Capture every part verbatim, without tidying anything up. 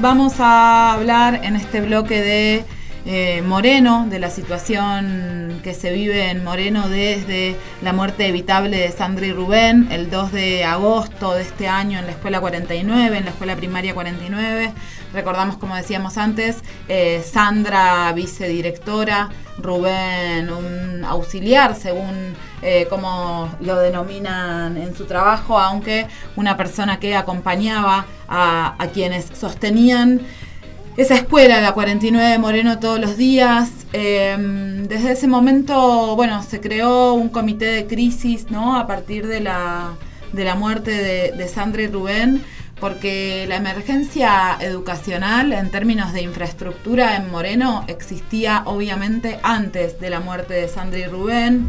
vamos a hablar en este bloque de eh, Moreno, de la situación que se vive en Moreno desde la muerte evitable de Sandra y Rubén el dos de agosto de este año en la escuela cuarenta y nueve, en la escuela primaria cuarenta y nueve. Recordamos, como decíamos antes, eh, Sandra vicedirectora, Rubén un auxiliar, según eh, como lo denominan en su trabajo, aunque una persona que acompañaba a, a quienes sostenían esa escuela, la cuarenta y nueve de Moreno, todos los días. Eh, desde ese momento, bueno, se creó un comité de crisis, ¿no? A partir de la, de la muerte de, de Sandra y Rubén, porque la emergencia educacional en términos de infraestructura en Moreno existía obviamente antes de la muerte de Sandra y Rubén.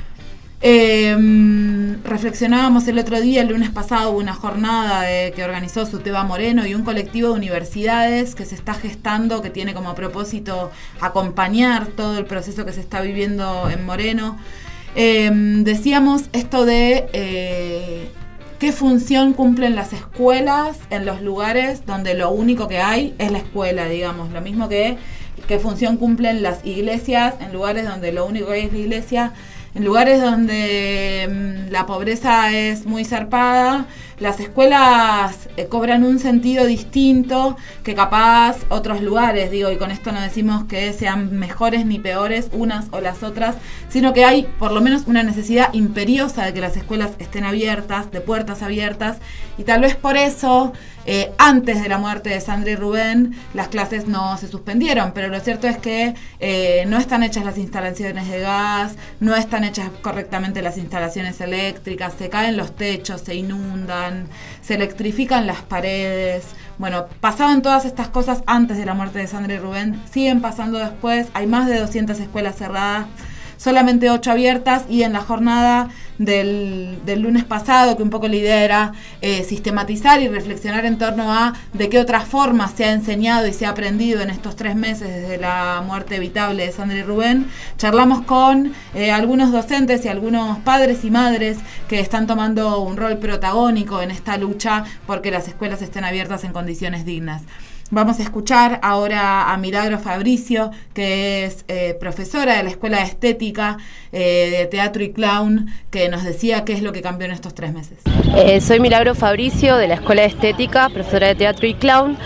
Eh, reflexionábamos el otro día, el lunes pasado, hubo una jornada de, que organizó Suteba Moreno y un colectivo de universidades que se está gestando, que tiene como propósito acompañar todo el proceso que se está viviendo en Moreno. Eh, decíamos esto de eh, qué función cumplen las escuelas en los lugares donde lo único que hay es la escuela, digamos, lo mismo que qué función cumplen las iglesias en lugares donde lo único que hay es la iglesia. En lugares donde mmm, la pobreza es muy zarpada, las escuelas eh, cobran un sentido distinto que capaz otros lugares, digo, y con esto no decimos que sean mejores ni peores unas o las otras, sino que hay por lo menos una necesidad imperiosa de que las escuelas estén abiertas, de puertas abiertas, y tal vez por eso eh, antes de la muerte de Sandra y Rubén las clases no se suspendieron, pero lo cierto es que eh, no están hechas las instalaciones de gas, no están hechas correctamente las instalaciones eléctricas, se caen los techos, se inundan, se electrifican las paredes. Bueno, pasaban todas estas cosas antes de la muerte de Sandra y Rubén, siguen pasando después, hay más de doscientas escuelas cerradas, solamente ocho abiertas, y en la jornada del, del lunes pasado, que un poco la idea era eh, sistematizar y reflexionar en torno a de qué otras formas se ha enseñado y se ha aprendido en estos tres meses desde la muerte evitable de Sandra y Rubén, charlamos con eh, algunos docentes y algunos padres y madres que están tomando un rol protagónico en esta lucha porque las escuelas estén abiertas en condiciones dignas. Vamos a escuchar ahora a Milagro Fabricio, que es eh, profesora de la Escuela de Estética, eh, de Teatro y Clown, que nos decía qué es lo que cambió en estos tres meses. Eh, soy Milagro Fabricio, de la Escuela de Estética, profesora de Teatro y Clown,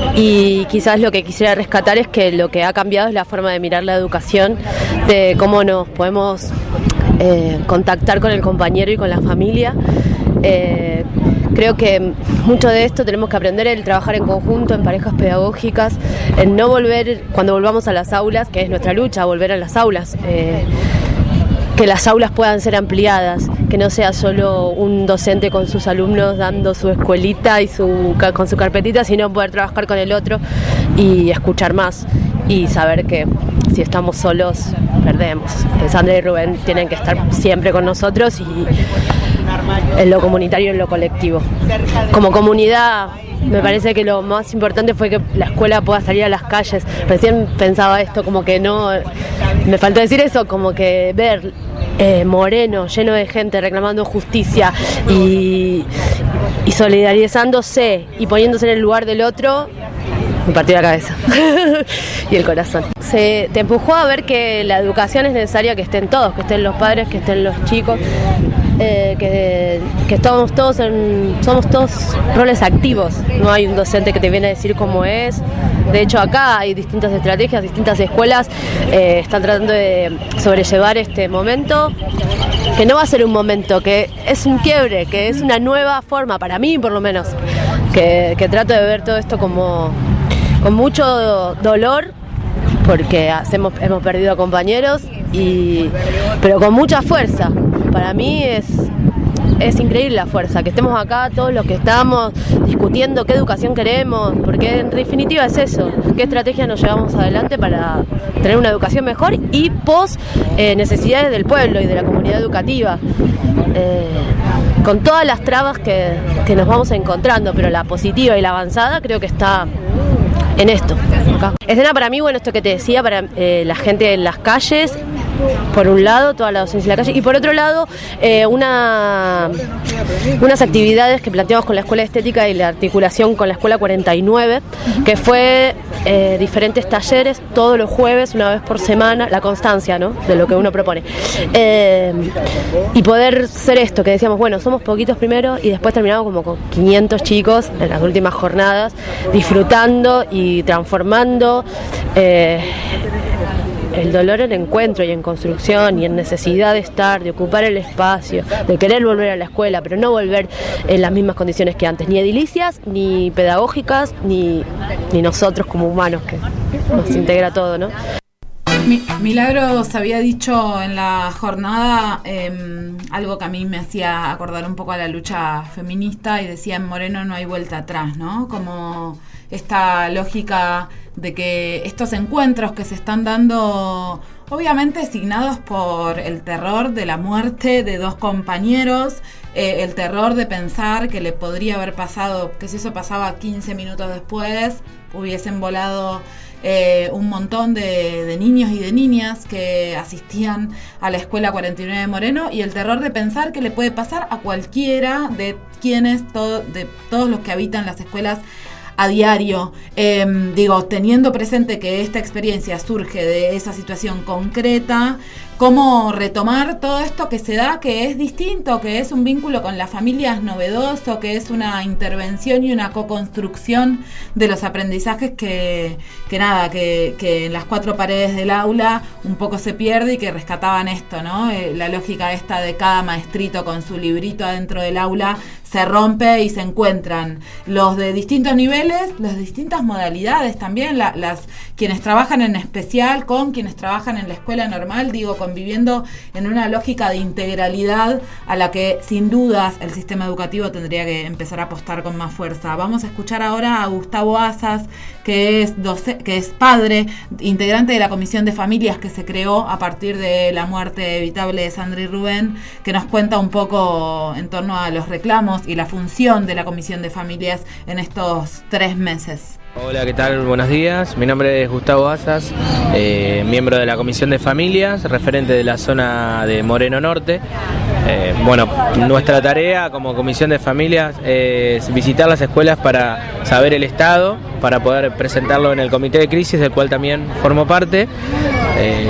y quizás lo que quisiera rescatar es que lo que ha cambiado es la forma de mirar la educación, de cómo nos podemos eh, contactar con el compañero y con la familia. Eh, Creo que mucho de esto tenemos que aprender el trabajar en conjunto, en parejas pedagógicas, en no volver, cuando volvamos a las aulas, que es nuestra lucha, volver a las aulas, eh, que las aulas puedan ser ampliadas, que no sea solo un docente con sus alumnos dando su escuelita y su, con su carpetita, sino poder trabajar con el otro y escuchar más y saber que si estamos solos, perdemos. Que Sandra y Rubén tienen que estar siempre con nosotros y en lo comunitario y en lo colectivo. Como comunidad, me parece que lo más importante fue que la escuela pueda salir a las calles. Recién pensaba esto, como que no, me faltó decir eso, como que ver eh, Moreno lleno de gente reclamando justicia y, y solidarizándose y poniéndose en el lugar del otro, me partió la cabeza y el corazón. Se te empujó a ver que la educación es necesaria, que estén todos, que estén los padres, que estén los chicos, eh, que, que estamos todos en, somos todos roles activos. No hay un docente que te viene a decir cómo es. De hecho, acá hay distintas estrategias, distintas escuelas eh, están tratando de sobrellevar este momento, que no va a ser un momento, que es un quiebre, que es una nueva forma, para mí por lo menos, que, que trato de ver todo esto como con mucho dolor, porque hacemos, hemos perdido compañeros, y, pero con mucha fuerza. Para mí es, es increíble la fuerza, que estemos acá todos los que estamos discutiendo qué educación queremos, porque en definitiva es eso, qué estrategia nos llevamos adelante para tener una educación mejor y post eh, necesidades del pueblo y de la comunidad educativa. Eh, con todas las trabas que, que nos vamos encontrando, pero la positiva y la avanzada creo que está en esto. Acá. Escena para mí, bueno, esto que te decía, para eh, la gente en las calles por un lado, toda la docencia en la calle, y por otro lado, eh, una, unas actividades que planteamos con la Escuela de Estética y la articulación con la Escuela cuarenta y nueve, que fue eh, diferentes talleres todos los jueves, una vez por semana, la constancia, ¿no?, de lo que uno propone. Eh, y poder ser esto, que decíamos, bueno, somos poquitos primero, y después terminamos como con quinientos chicos en las últimas jornadas, disfrutando y transformando eh, el dolor en encuentro y en construcción y en necesidad de estar, de ocupar el espacio, de querer volver a la escuela, pero no volver en las mismas condiciones que antes, ni edilicias, ni pedagógicas, ni, ni nosotros como humanos, que nos integra todo, ¿no? Milagros había dicho en la jornada eh, algo que a mí me hacía acordar un poco a la lucha feminista, y decía: en Moreno no hay vuelta atrás, ¿no? Como esta lógica de que estos encuentros que se están dando, obviamente signados por el terror de la muerte de dos compañeros, eh, el terror de pensar que le podría haber pasado, que si eso pasaba quince minutos después, hubiesen volado Eh, un montón de, de niños y de niñas que asistían a la Escuela cuarenta y nueve de Moreno, y el terror de pensar que le puede pasar a cualquiera de quienes, todo, de todos los que habitan las escuelas a diario. Eh, digo, teniendo presente que esta experiencia surge de esa situación concreta, cómo retomar todo esto que se da, que es distinto, que es un vínculo con las familias novedoso, que es una intervención y una co-construcción de los aprendizajes que, que nada, que, que en las cuatro paredes del aula un poco se pierde, y que rescataban esto, ¿no? Eh, la lógica esta de cada maestrito con su librito adentro del aula se rompe y se encuentran los de distintos niveles, las distintas modalidades también, la, las quienes trabajan en especial con quienes trabajan en la escuela normal, digo, conviviendo en una lógica de integralidad a la que sin dudas el sistema educativo tendría que empezar a apostar con más fuerza. Vamos a escuchar ahora a Gustavo Azas, que es, doce, que es padre, integrante de la Comisión de Familias que se creó a partir de la muerte evitable de Sandri Rubén, que nos cuenta un poco en torno a los reclamos y la función de la Comisión de Familias en estos tres meses. Hola, ¿qué tal? Buenos días. Mi nombre es Gustavo Azas, eh, miembro de la Comisión de Familias, referente de la zona de Moreno Norte. Eh, bueno, nuestra tarea como Comisión de Familias es visitar las escuelas para saber el estado, para poder presentarlo en el Comité de Crisis, del cual también formo parte. Eh,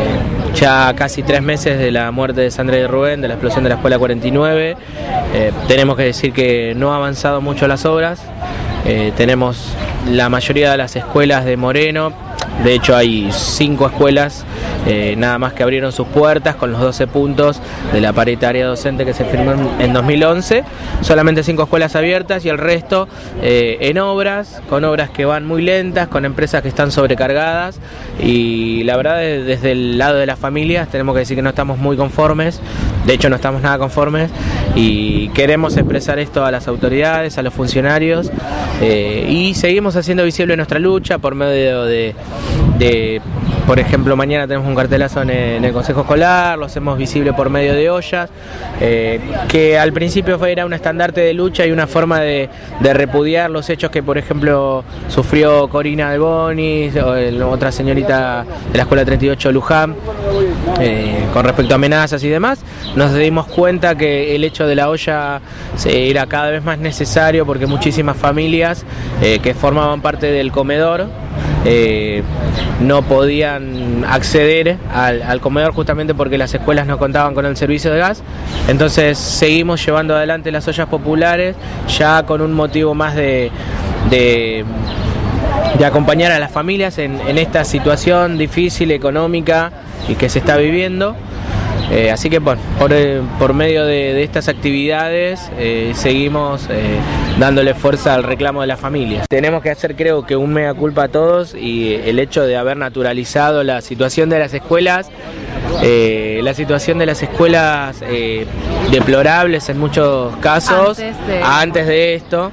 ya casi tres meses de la muerte de Sandri Rubén, de la explosión de la Escuela cuarenta y nueve. Eh, tenemos que decir que no ha avanzado mucho las obras. Eh, tenemos la mayoría de las escuelas de Moreno, de hecho hay cinco escuelas eh, nada más que abrieron sus puertas con los doce puntos de la paritaria docente que se firmó en dos mil once, solamente cinco escuelas abiertas y el resto eh, en obras, con obras que van muy lentas, con empresas que están sobrecargadas, y la verdad desde el lado de las familias tenemos que decir que no estamos muy conformes, de hecho no estamos nada conformes, y queremos expresar esto a las autoridades, a los funcionarios, eh, y seguimos haciendo visible nuestra lucha por medio de, de, por ejemplo, mañana tenemos un cartelazo en el, en el Consejo Escolar, lo hacemos visible por medio de ollas, eh, que al principio fue, era un estandarte de lucha y una forma de, de repudiar los hechos que, por ejemplo, sufrió Corina Albonis, o el, otra señorita de la Escuela treinta y ocho Luján, eh, con respecto a amenazas y demás. Nos dimos cuenta que el hecho de la olla era cada vez más necesario porque muchísimas familias eh, que formaban parte del comedor eh, no podían acceder al, al comedor justamente porque las escuelas no contaban con el servicio de gas. Entonces seguimos llevando adelante las ollas populares ya con un motivo más de, de, de acompañar a las familias en, en esta situación difícil económica y que se está viviendo. Eh, así que bueno, por, por medio de, de estas actividades eh, seguimos eh, dándole fuerza al reclamo de las familias. Tenemos que hacer, creo que un mea culpa a todos, y el hecho de haber naturalizado la situación de las escuelas, eh, la situación de las escuelas eh, deplorables en muchos casos antes de, antes de esto,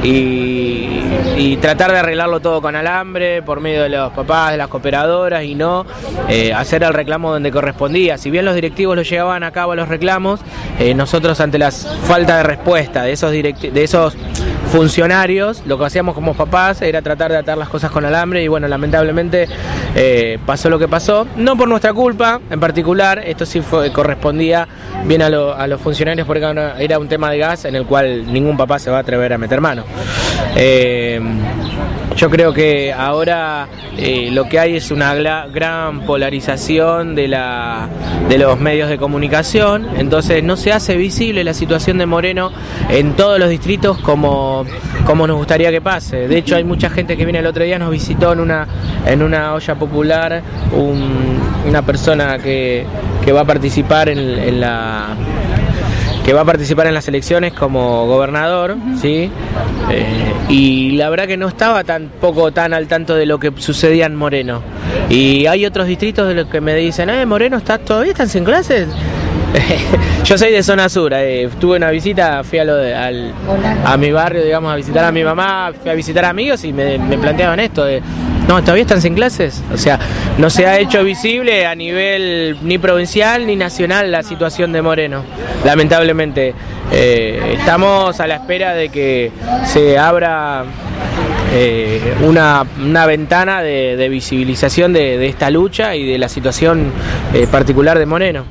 y, y tratar de arreglarlo todo con alambre por medio de los papás, de las cooperadoras, y no eh, hacer el reclamo donde correspondía. Si bien los directivos lo llevaban a cabo los reclamos, eh, nosotros ante la falta de respuesta de esos, direct- de esos funcionarios, lo que hacíamos como papás era tratar de atar las cosas con alambre y bueno, lamentablemente eh, pasó lo que pasó, no por nuestra culpa en particular, esto sí fue, correspondía bien a, lo, a los funcionarios porque era un tema de gas en el cual ningún papá se va a atrever a meter mano. Eh, yo creo que ahora eh, lo que hay es una gla, gran polarización de, la, de los medios de comunicación, entonces no se hace visible la situación de Moreno en todos los distritos como, como nos gustaría que pase. De hecho hay mucha gente que viene el otro día, nos visitó en una, en una olla popular, un, una persona que, que va a participar en, en la... que va a participar en las elecciones como gobernador, ¿sí? Eh, y la verdad que no estaba tampoco tan al tanto de lo que sucedía en Moreno. Y hay otros distritos de los que me dicen, eh, Moreno, ¿estás todavía están sin clases? Yo soy de zona sur, eh, tuve una visita, fui a, lo de, al, a mi barrio, digamos, a visitar a mi mamá, fui a visitar amigos y me, me planteaban esto de, no, ¿todavía están sin clases? O sea, no se ha hecho visible a nivel ni provincial ni nacional la situación de Moreno, lamentablemente. Eh, estamos a la espera de que se abra eh, una, una ventana de, de visibilización de, de esta lucha y de la situación eh, particular de Moreno.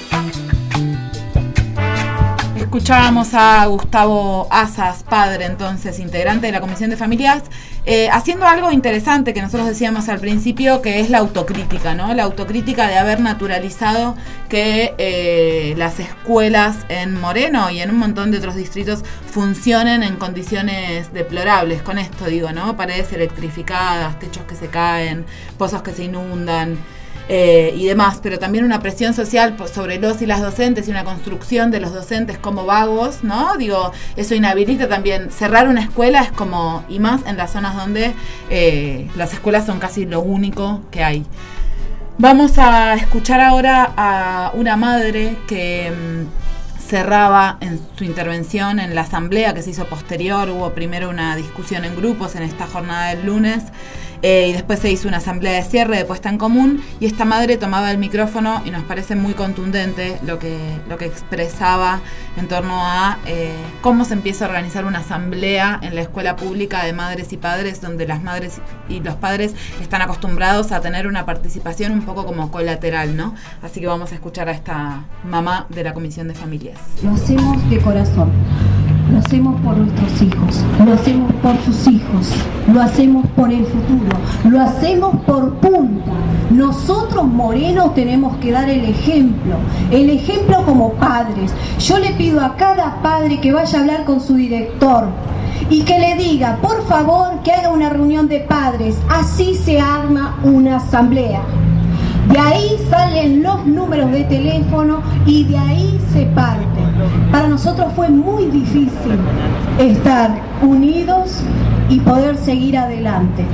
Escuchábamos a Gustavo Azas, padre entonces, integrante de la Comisión de Familias, eh, haciendo algo interesante que nosotros decíamos al principio, que es la autocrítica, ¿no? La autocrítica de haber naturalizado que eh, las escuelas en Moreno y en un montón de otros distritos funcionen en condiciones deplorables. Con esto digo, ¿no? Paredes electrificadas, techos que se caen, pozos que se inundan. Eh, y demás, pero también una presión social sobre los y las docentes y una construcción de los docentes como vagos, ¿no? Digo, eso inhabilita también. Cerrar una escuela es como, y más en las zonas donde eh, las escuelas son casi lo único que hay. Vamos a escuchar ahora a una madre que mmm, cerraba en su intervención en la asamblea que se hizo posterior. Hubo primero una discusión en grupos en esta jornada del lunes. Eh, y después se hizo una asamblea de cierre, de puesta en común, y esta madre tomaba el micrófono y nos parece muy contundente lo que, lo que expresaba en torno a eh, cómo se empieza a organizar una asamblea en la escuela pública de madres y padres, donde las madres y los padres están acostumbrados a tener una participación un poco como colateral, ¿no? Así que vamos a escuchar a esta mamá de la Comisión de Familias. Lo hacemos de corazón. Lo hacemos por nuestros hijos, lo hacemos por sus hijos, lo hacemos por el futuro, lo hacemos por punta. Nosotros, morenos, tenemos que dar el ejemplo, el ejemplo como padres. Yo le pido a cada padre que vaya a hablar con su director y que le diga, por favor, que haga una reunión de padres, así se arma una asamblea. De ahí salen los números de teléfono y de ahí se parte. Para nosotros fue muy difícil estar unidos y poder seguir adelante.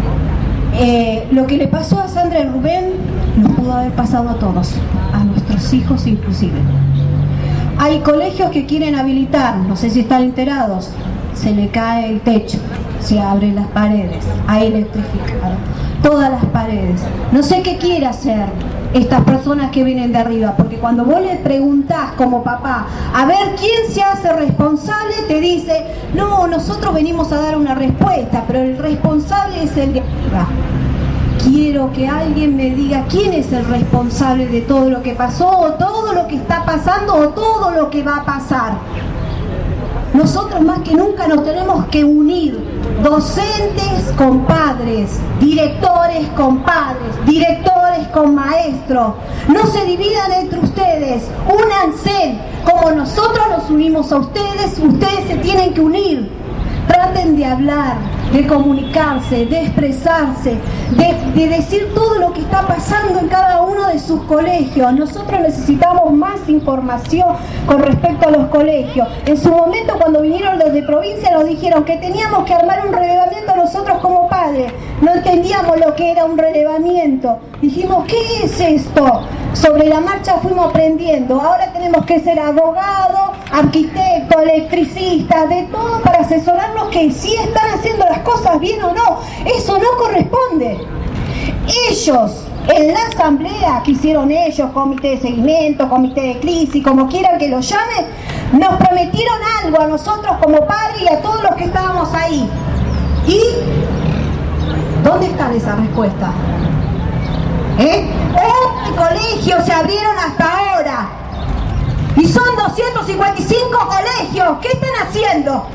Eh, lo que le pasó a Sandra y Rubén nos pudo haber pasado a todos, a nuestros hijos inclusive. Hay colegios que quieren habilitar, no sé si están enterados, se le cae el techo, se abren las paredes, hay electrificado todas las paredes. No sé qué quiere hacer estas personas que vienen de arriba, porque cuando vos le preguntás como papá, a ver quién se hace responsable, te dice, no, nosotros venimos a dar una respuesta, pero el responsable es el de arriba. Quiero que alguien me diga quién es el responsable de todo lo que pasó, o todo lo que está pasando, o todo lo que va a pasar. Nosotros más que nunca nos tenemos que unir, docentes con padres, directores con padres, directores con maestros. No se dividan entre ustedes, únanse. Como nosotros nos unimos a ustedes, ustedes se tienen que unir. Traten de hablar, de comunicarse, de expresarse, de, de decir todo lo que está pasando en cada uno de sus colegios. Nosotros necesitamos más información con respecto a los colegios. En su momento, cuando vinieron los de provincia, nos dijeron que teníamos que armar un relevamiento nosotros como padres. No entendíamos lo que era un relevamiento. Dijimos, ¿qué es esto? Sobre la marcha fuimos aprendiendo. Ahora tenemos que ser abogados, arquitectos, electricistas, de todo para asesorarnos que si están haciendo las cosas bien o no. Eso no corresponde. Ellos, en la asamblea que hicieron ellos, comité de seguimiento, comité de crisis, como quieran que lo llamen, Nos prometieron algo a nosotros como padres y a todos los que estábamos ahí. ¿Y dónde están esas respuestas? ¿Eh? once colegios se abrieron hasta ahora. Y son doscientos cincuenta y cinco colegios. ¿Qué están haciendo?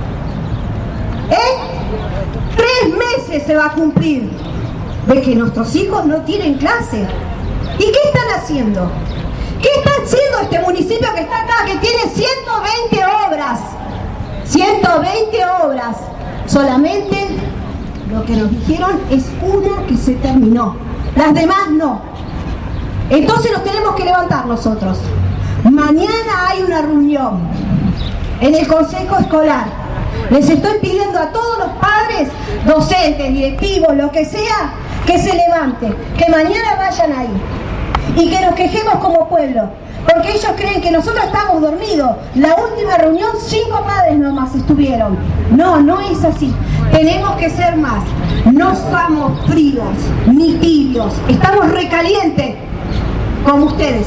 ¿Eh? Tres meses se va a cumplir de que nuestros hijos no tienen clase. ¿Y qué están haciendo? ¿Qué está haciendo este municipio que está acá, que tiene ciento veinte obras? ciento veinte obras. Solamente lo que nos dijeron es una que se terminó. Las demás no. Entonces nos tenemos que levantar nosotros. Mañana hay una reunión en el Consejo Escolar. Les estoy pidiendo a todos los padres, docentes, directivos, lo que sea, que se levanten, que mañana vayan ahí y que nos quejemos como pueblo, porque ellos creen que nosotros estamos dormidos. La última reunión, cinco padres nomás estuvieron. No, no es así. Tenemos que ser más. No somos fríos ni tibios, estamos recalientes como ustedes.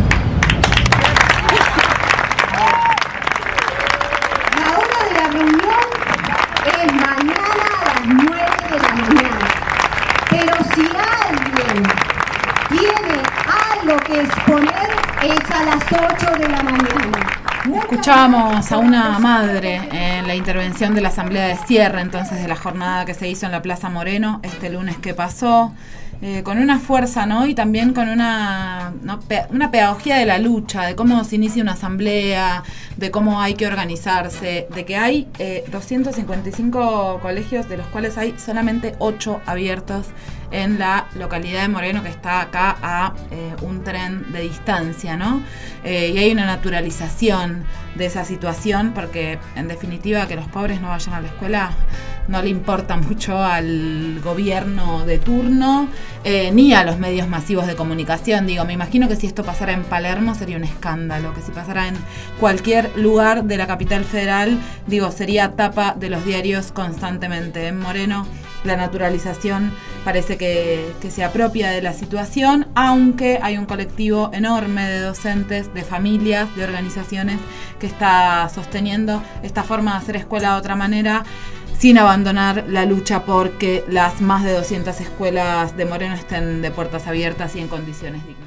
La hora de la reunión es mañana a las nueve de la mañana. Pero si alguien tiene algo que exponer, es a las ocho de la mañana. Escuchábamos a una madre en la intervención de la asamblea de cierre entonces de la jornada que se hizo en la Plaza Moreno este lunes que pasó, eh, con una fuerza, ¿no? Y también con una, ¿no? Pe- una pedagogía de la lucha, de cómo se inicia una asamblea, de cómo hay que organizarse, de que hay eh, doscientos cincuenta y cinco colegios, de los cuales hay solamente ocho abiertos en la localidad de Moreno, que está acá a eh, un tren de distancia, ¿no? Eh, y hay una naturalización de esa situación, porque en definitiva que los pobres no vayan a la escuela no le importa mucho al gobierno de turno, eh, ni a los medios masivos de comunicación. Digo, me imagino que si esto pasara en Palermo sería un escándalo, que si pasara en cualquier lugar de la capital federal, digo, sería tapa de los diarios constantemente. En Moreno la naturalización parece que, que se apropia de la situación, aunque hay un colectivo enorme de docentes, de familias, de organizaciones que está sosteniendo esta forma de hacer escuela de otra manera, sin abandonar la lucha porque las más de doscientas escuelas de Moreno estén de puertas abiertas y en condiciones dignas.